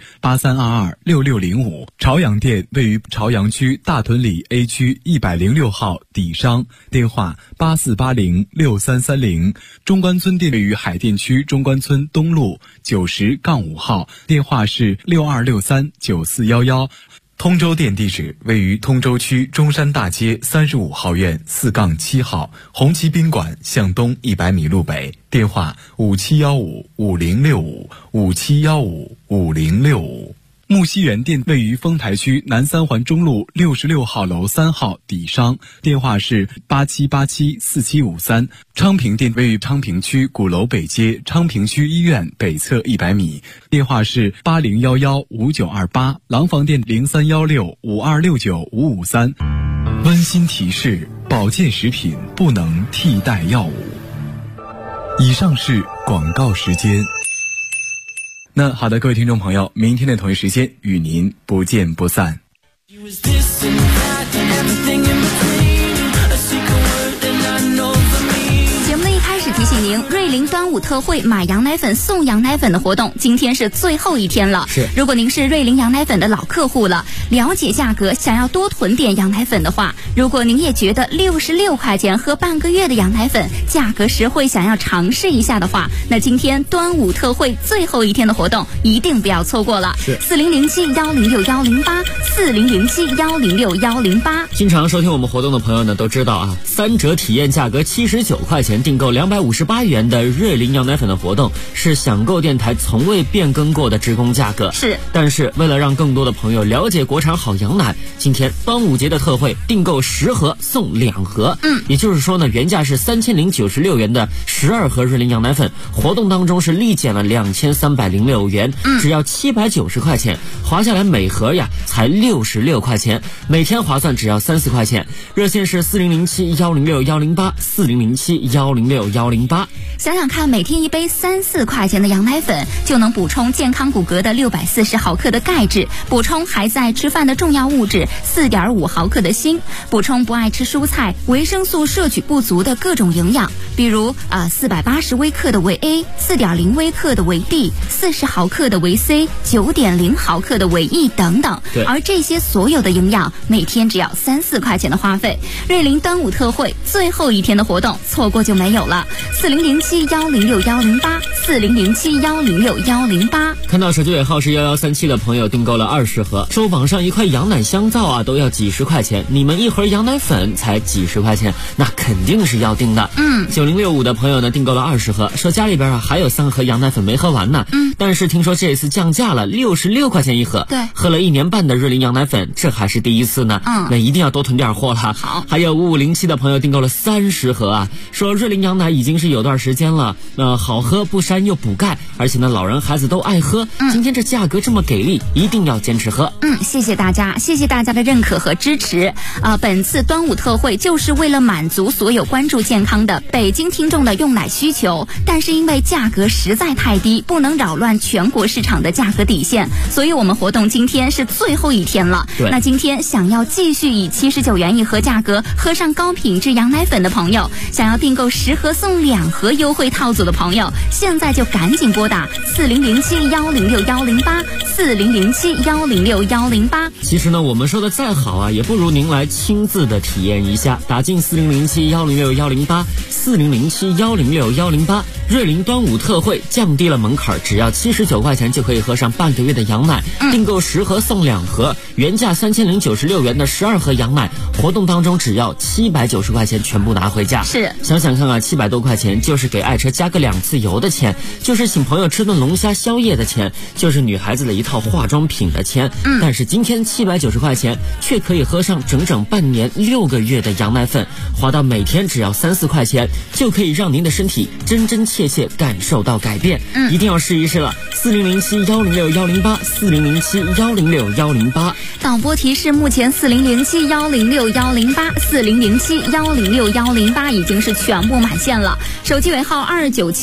83226605。朝阳店位于朝阳区大屯里 A 区106号底商，电话84806330。中关村店位于海淀区中关村东路90-5号，电话是62639411。通州店地址位于通州区中山大街35号院4-7号，红旗宾馆向东100米路北，电话57155065，57155065。 木樨园店位于丰台区南三环中路66号楼3号底商，电话是87874753。昌平店位于昌平区鼓楼北街昌平区医院北侧100米，电话是80115928。廊坊店031652695553。温馨提示：保健食品不能替代药物。以上是广告时间。那好的，各位听众朋友，明天的同一时间与您不见不散。 提醒您，瑞麟端午特惠买羊奶粉送羊奶粉的活动今天是最后一天了。如果您是瑞麟羊奶粉的老客户了，了解价格，想要多囤点羊奶粉的话，如果您也觉得66块钱喝半个月的羊奶粉价格实惠，想要尝试一下的话，那今天端午特惠最后一天的活动一定不要错过了。4007106108，4007106108。 经常收听我们活动的朋友呢都知道啊，3折体验价格79块钱订购258元的瑞麟羊奶粉的活动是享购电台从未变更过的职工价格。但是为了让更多的朋友了解国产好羊奶，今天端午节的特惠订购10盒送2盒。也就是说呢，原价是3096元的12盒瑞麟羊奶粉，活动当中是立减了2306元，只要790块钱，划下来每盒呀才66块钱，每天划算只要30块钱。热线是4007106108，4007106108。 想想看，每天一杯3-4块钱的羊奶粉，就能补充健康骨骼的640毫克的钙质，补充还在吃饭的重要物质4.5毫克的锌，补充不爱吃蔬菜、维生素摄取不足的各种营养，比如480微克的维 A、4.0微克的维 D、40毫克的维 C、9.0毫克的维 E 等等。而这些所有的营养，每天只要3-4块钱的花费。瑞麟端午特惠最后一天的活动，错过就没有了。4007106108，4007106108。 看到手机尾号是1137的朋友订购了20盒，说网上一块羊奶香皂啊都要几十块钱，你们一盒羊奶粉才几十块钱，那肯定是要订的。9065的朋友呢订购了20盒，说家里边还有3盒羊奶粉没喝完呢。但是听说这次降价了，66块钱一盒。喝了1年半的瑞麟羊奶粉，这还是第一次呢。那一定要多囤点货了。 好， 还有5507的朋友订购了30盒啊，说瑞麟羊奶已经是有段时间了，好喝不膻又补钙，而且呢老人孩子都爱喝。今天这价格这么给力，一定要坚持喝。 谢谢大家，谢谢大家的认可和支持。本次端午特惠就是为了满足所有关注健康的北京听众的用奶需求，但是因为价格实在太低，不能扰乱全国市场的价格底线，所以我们活动今天是最后一天了。那今天想要继续以79元一盒价格喝上高品质羊奶粉的朋友，想要订购10盒送2盒优惠套组的朋友，现在就赶紧拨打4007106108， 4007106108。 其实呢，我们说的再好啊，也不如您来亲自的体验一下。打进4007106108， 4007106108。瑞麟端午特惠降低了门槛，只要79块钱就可以喝上半个月的羊奶，订购10盒送2盒，原价3096元的12盒羊奶，活动当中只要790块钱全部拿回家。想想看啊，700多块钱就是给爱车加个2次油的钱，就是请朋友吃顿龙虾宵夜的钱，就是女孩子的一套化妆品的钱。但是今天790块钱却可以喝上整整半年6个月的羊奶粉，花到每天只要3-4块钱，就可以让您的身体真真切切感受到改变。一定要试一试了。4007106108， 4007106108。 导播提示，目前4007106108， 4007106108已经是全部满线了。手机尾号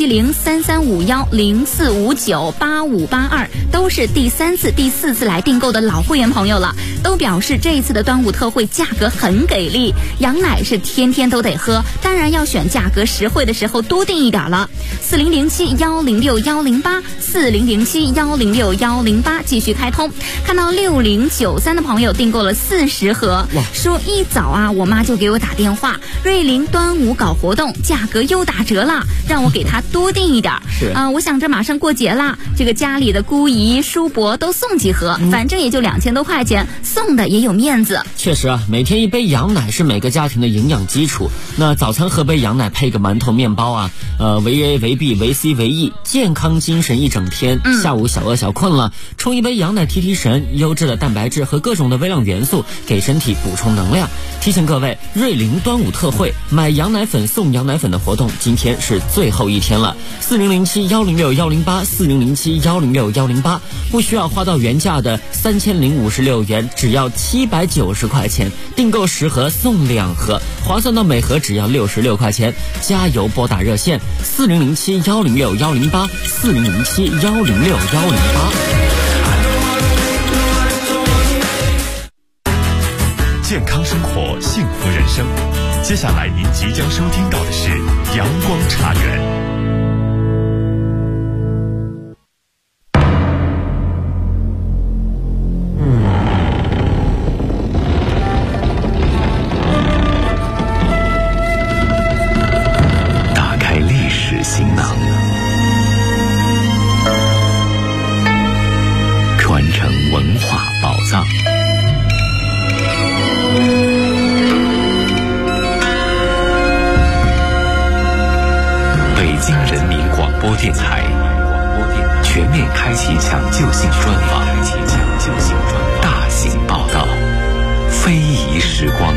2970335104598582，都是第3次、第4次来订购的老会员朋友了，都表示这一次的端午特惠价格很给力，羊奶是天天都得喝，当然要选价格实惠的时候多订一点了。4007106108， 4007106108，继续开通。看到6093的朋友订购了40盒，说一早啊我妈就给我打电话，瑞麟端午搞活动，价格又打折了，让我给她多订一点。我想着马上过节了，这个家家里的姑姨叔伯都送几盒，反正也就2000多块钱，送的也有面子。 确实啊，每天一杯羊奶是每个家庭的营养基础。那早餐喝杯羊奶配个馒头面包啊，维 A 维 B 维 C 维 E， 健康精神一整天。下午小饿小困了，冲一杯羊奶提提神，优质的蛋白质和各种的微量元素给身体补充能量。提醒各位，瑞麟端午特惠买羊奶粉送羊奶粉的活动今天是最后一天了，4007-106-108，4007-106-108，不需要花到原价的3056元，只要790块钱，订购10盒送2盒，划算到每盒只要66块钱。加油，拨打热线4007-106-108，4007-106-108。 健康生活，幸福人生。接下来您即将收听到的是阳光茶园。打开历史行囊，传承文化宝藏。北京人民广播电台全面开启抢救性专访，大型报道，非遗时光。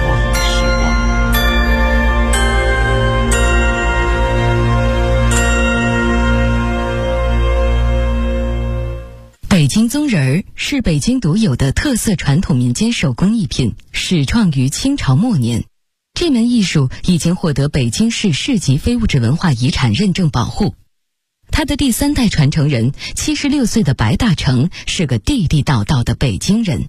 北京棕人儿是北京独有的特色传统民间手工艺品，始创于清朝末年。这门艺术已经获得北京市市级非物质文化遗产认证保护。他的第3代传承人76岁的白大成是个地地道道的北京人。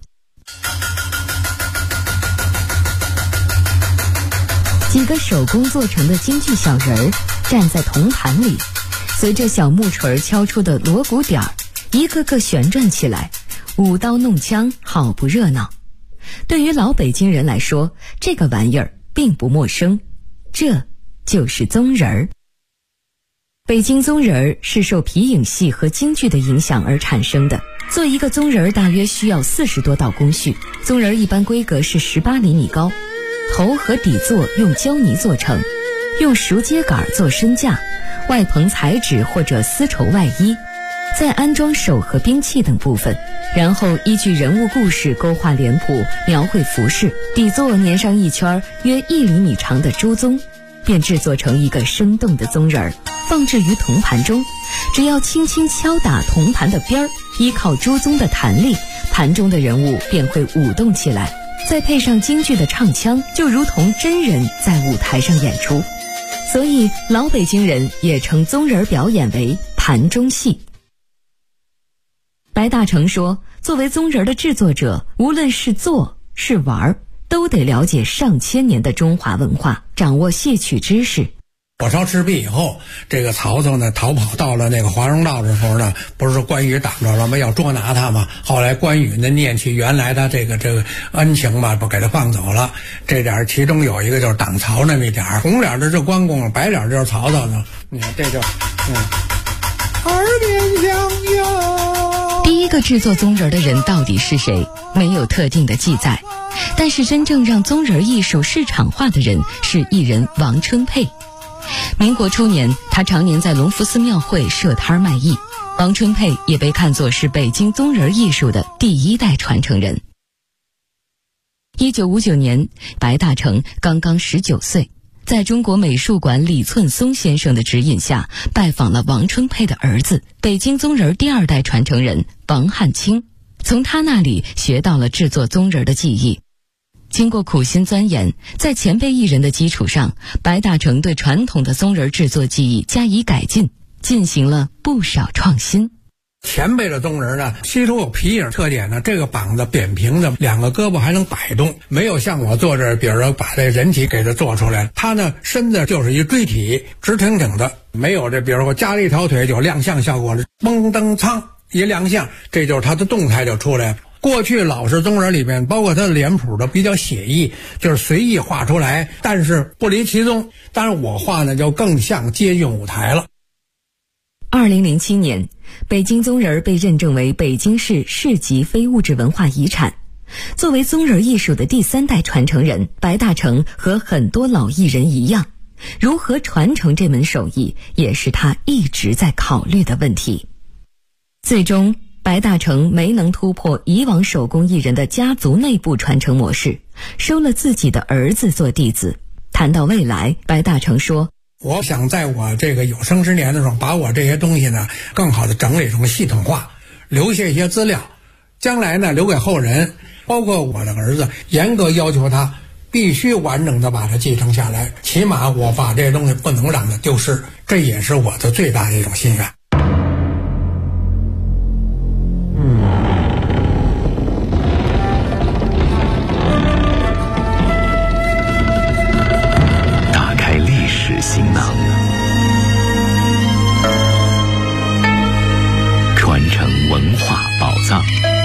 几个手工做成的京剧小人儿站在铜盘里，随着小木锤敲出的锣鼓点儿，一个个旋转起来，舞刀弄枪，好不热闹。对于老北京人来说，这个玩意儿并不陌生，这就是棕人儿。北京棕人儿是受皮影戏和京剧的影响而产生的。做一个棕人儿大约需要40多道工序。棕人儿一般规格是18厘米高，头和底座用胶泥做成，用熟秸秆做身架，外棚彩纸或者丝绸外衣，再安装手和兵器等部分，然后依据人物故事勾画脸谱，描绘服饰，底座粘上一圈约1厘米长的猪鬃，便制作成一个生动的棕人儿，放置于铜盘中。只要轻轻敲打铜盘的边儿，依靠猪鬃的弹力，盘中的人物便会舞动起来，再配上京剧的唱腔，就如同真人在舞台上演出。所以老北京人也称棕人表演为盘中戏。白大成说，作为棕人的制作者，无论是做是玩，都得了解上千年的中华文化，掌握戏曲知识。 火烧赤壁以后，这个曹操呢逃跑到了那个华容道的时候呢，不是关羽挡着了吗？要捉拿他嘛。后来关羽呢念起原来的这个恩情吧，不给他放走了。这点其中有一个就是挡曹那么一点，红脸的是关公，白脸就是曹操呢。你看这就耳边响哟。 第一个制作棕人的人到底是谁？没有特定的记载。但是真正让棕人艺术市场化的人是艺人王春佩。民国初年，他常年在隆福寺庙会设摊卖艺。王春佩也被看作是北京棕人艺术的第1代传承人。1959年，白大成刚刚19岁，在中国美术馆李寸松先生的指引下，拜访了王春佩的儿子，北京棕人第2代传承人王汉卿，从他那里学到了制作棕人的技艺。经过苦心钻研，在前辈艺人的基础上，白大成对传统的棕人制作技艺加以改进，进行了不少创新。 前辈的棕人呢，其中有皮影特点呢，这个膀子扁平的，2个胳膊还能摆动，没有像我做这，比如说把这人体给它做出来，他呢身子就是一锥体，直挺挺的，没有这，比如说加了一条腿就亮相效果了，嘣噔噌一亮相，这就是他的动态就出来了。过去老式棕人里面，包括他的脸谱的比较写意，就是随意画出来，但是不离其宗。但是我画呢就更像接近舞台了。 2007年，北京宗人被认证为北京市市级非物质文化遗产。作为宗人艺术的第3代传承人，白大成和很多老艺人一样，如何传承这门手艺也是他一直在考虑的问题。最终，白大成没能突破以往手工艺人的家族内部传承模式，收了自己的儿子做弟子。谈到未来，白大成说， 我想在我这个有生之年的时候，把我这些东西呢更好的整理成系统化，留下一些资料，将来呢留给后人，包括我的儿子，严格要求他必须完整的把它继承下来，起码我把这些东西不能让它丢失，这也是我的最大的一种心愿。 打开历史行囊，传承文化宝藏。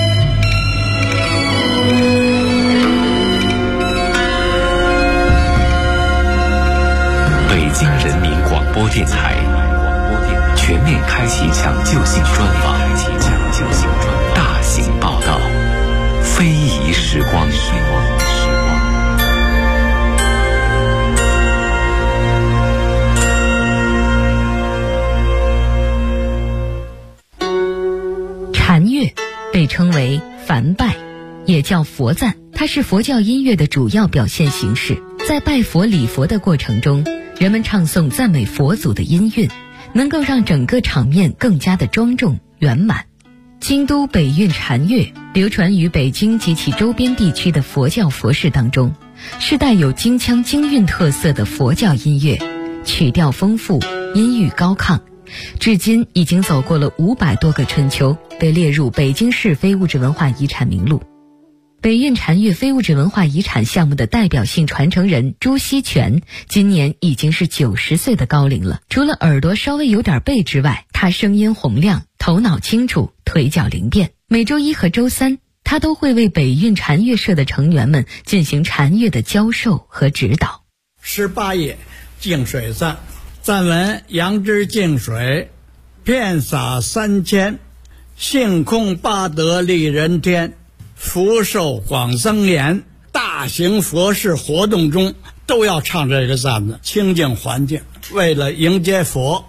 北京人民广播电台全面开启抢救性专访，大型报道，非遗时光。 禅乐被称为梵拜，也叫佛赞，它是佛教音乐的主要表现形式。在拜佛礼佛的过程中，人们唱诵赞美佛祖的音韵，能够让整个场面更加的庄重圆满。京都北韵禅乐流传于北京及其周边地区的佛教佛事当中，是带有京腔京韵特色的佛教音乐，曲调丰富，音域高亢，至今已经走过了500多个春秋，被列入北京市非物质文化遗产名录。北韵禅乐非物质文化遗产项目的代表性传承人朱锡全今年已经是90岁的高龄了。除了耳朵稍微有点背之外，他声音洪亮，头脑清楚，腿脚灵便。每周1和周3，他都会为北韵禅乐社的成员们进行禅乐的教授和指导。 18页净水赞，赞文：杨枝净水，遍洒3000，性空八德利人天，福寿广增延。大型佛事活动中都要唱这个赞子，清净环境，为了迎接佛。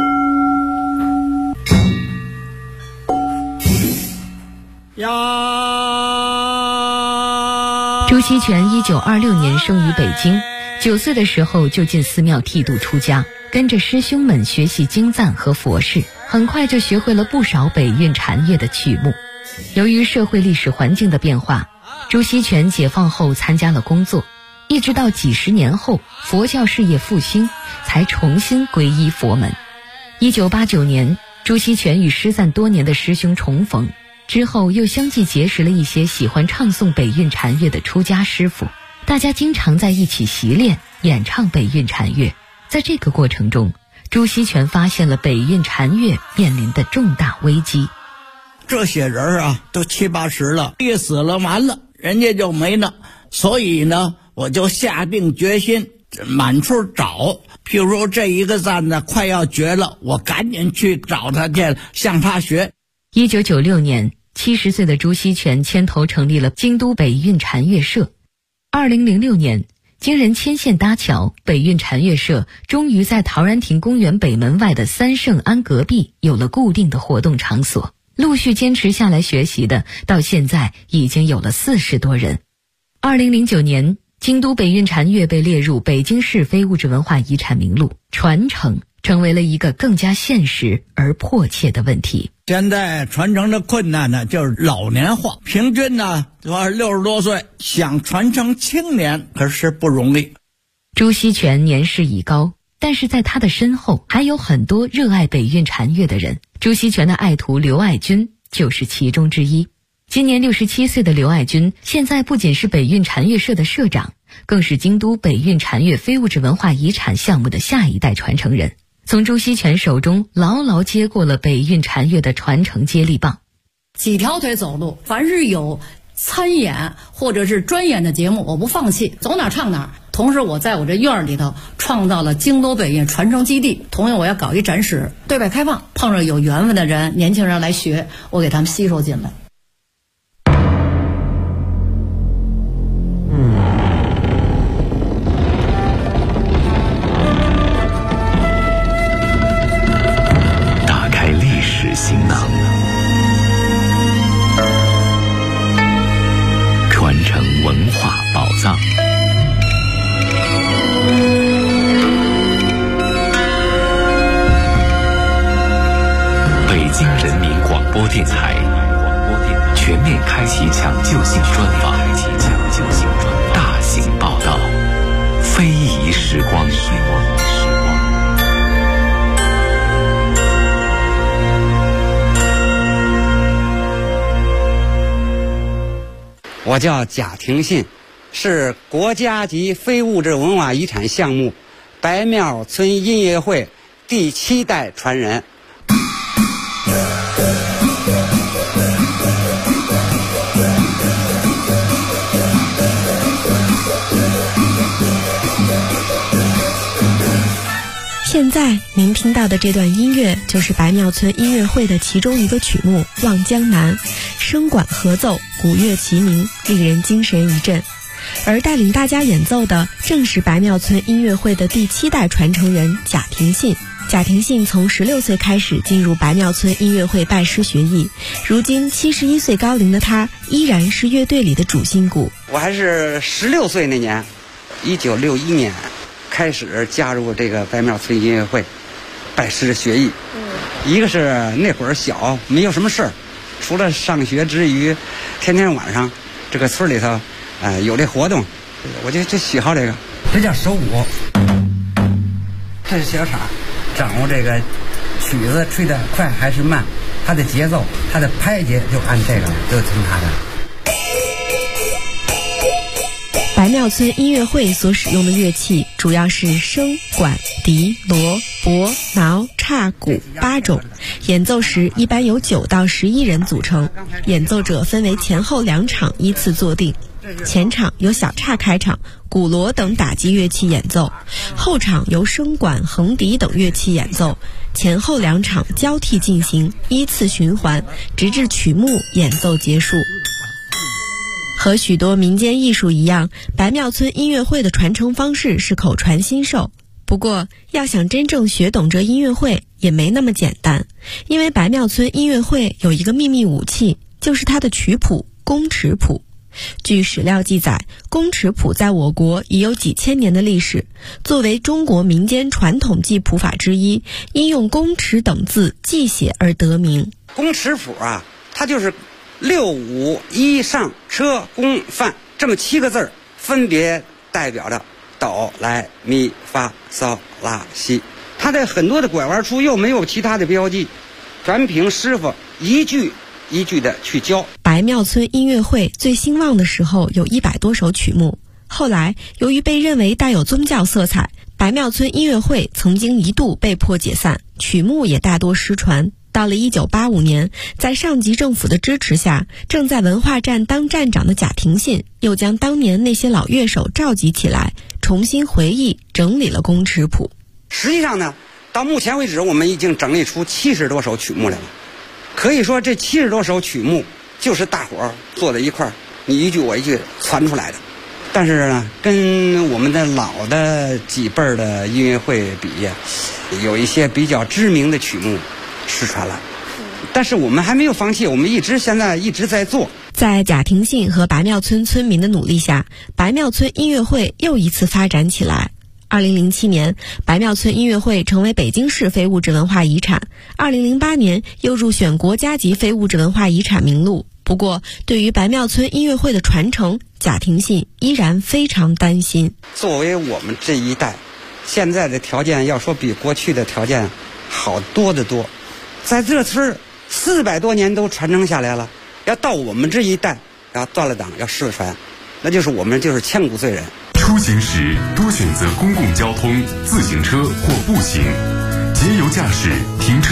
朱锡全1926年生于北京，9岁的时候就进寺庙剃度出家，跟着师兄们学习经赞和佛事，很快就学会了不少北韵禅乐的曲目。由于社会历史环境的变化，朱锡全解放后参加了工作，一直到几十年后佛教事业复兴，才重新皈依佛门。1989年，朱锡全与失散多年的师兄重逢，之后又相继结识了一些喜欢唱诵北韵禅乐的出家师傅，大家经常在一起习练演唱北韵禅乐。在这个过程中，朱锡全发现了北韵禅乐面临的重大危机。 这些人啊都70、80了，一死了完了，人家就没了。所以呢，我就下定决心满处找，譬如说这一个赞呢快要绝了，我赶紧去找他去，向他学。 1996年，70岁的朱锡全牵头成立了京都北韵禅乐社。2006年，经人牵线搭桥，北韵禅乐社终于在陶然亭公园北门外的三圣庵隔壁有了固定的活动场所。陆续坚持下来学习的，到现在已经有了40多人。2009年，京都北韵禅乐被列入北京市非物质文化遗产名录，传承成为了一个更加现实而迫切的问题。 现在传承的困难呢，就是老年化，平均呢60多岁，想传承青年可是不容易。 朱锡全年事已高，但是在他的身后还有很多热爱北韵禅乐的人。朱锡全的爱徒刘爱军就是其中之一。今年67岁的刘爱军，现在不仅是北韵禅乐社的社长，更是京都北韵禅乐非物质文化遗产项目的下一代传承人，从朱锡全手中牢牢接过了北韵禅乐的传承接力棒。 几条腿走路，凡是有参演或者是专演的节目，我不放弃，走哪唱哪， 同时我在我这院儿里头创造了京都北音传承基地，同样我要搞一展示，对外开放，碰上有缘分的人，年轻人来学，我给他们吸收进来。 打开历史行囊，传承文化宝藏。北京人民广播电台全面开启抢救性专访，大型报道，非遗时光。 我叫贾廷信，是国家级非物质文化遗产项目白庙村音乐会第7代传人。 现在您听到的这段音乐就是白庙村音乐会的其中一个曲目《望江南》，声管合奏，鼓乐齐鸣，令人精神一振。而带领大家演奏的正是白庙村音乐会的第7代传承人贾廷信。贾廷信从16岁开始进入白庙村音乐会拜师学艺，如今71岁高龄的他依然是乐队里的主心骨。 我还是16岁那年，1961年开始加入这个白庙村音乐会，拜师学艺。一个是那会儿小，没有什么事儿，除了上学之余，天天晚上这个村里头，有这活动，我就喜好这个。这叫手鼓，这是小叉，掌握这个曲子吹得快还是慢，它的节奏，它的拍节就按这个，就听它的。 白庙村音乐会所使用的乐器主要是笙、管、笛、锣、钹、挠、叉、鼓8种，演奏时一般由9到11人组成，演奏者分为前后2场依次坐定。前场由小叉开场，鼓锣等打击乐器演奏，后场由笙管、横笛等乐器演奏，前后2场交替进行，依次循环，直至曲目演奏结束。和许多民间艺术一样，白庙村音乐会的传承方式是口传心授。不过，要想真正学懂这音乐会也没那么简单，因为白庙村音乐会有一个秘密武器，就是它的曲谱宫尺谱。据史料记载，宫尺谱在我国已有几千年的历史，作为中国民间传统记谱法之一，因用宫尺等字记写而得名。 宫尺谱啊，它就是6、5、1上车宫范这么7个字，分别代表着哆来咪发嗦拉西。它在很多的拐弯处又没有其他的标记，全凭师傅一句一句的去教。 白庙村音乐会最兴旺的时候有100多首曲目，后来由于被认为带有宗教色彩，白庙村音乐会曾经一度被迫解散，曲目也大多失传。到了1985年，在上级政府的支持下，正在文化站当站长的贾廷信又将当年那些老乐手召集起来，重新回忆整理了宫尺谱。 实际上呢，到目前为止我们已经整理出70多首曲目来了。可以说这70多首曲目就是大伙儿坐在一块儿，你一句我一句传出来的。但是呢，跟我们的老的几辈儿的音乐会比，有一些比较知名的曲目失传了，但是我们还没有放弃，我们现在一直在做。 在贾廷信和白庙村村民的努力下，白庙村音乐会又一次发展起来。2007年，白庙村音乐会成为北京市非物质文化遗产。2008年又入选国家级非物质文化遗产名录。不过，对于白庙村音乐会的传承，贾廷信依然非常担心。 作为我们这一代，现在的条件要说比过去的条件好多得多。在这村400多年都传承下来了，要到我们这一代要断了档，要失传，那就是我们就是千古罪人。 出行时多选择公共交通、自行车或步行，节油驾驶，停车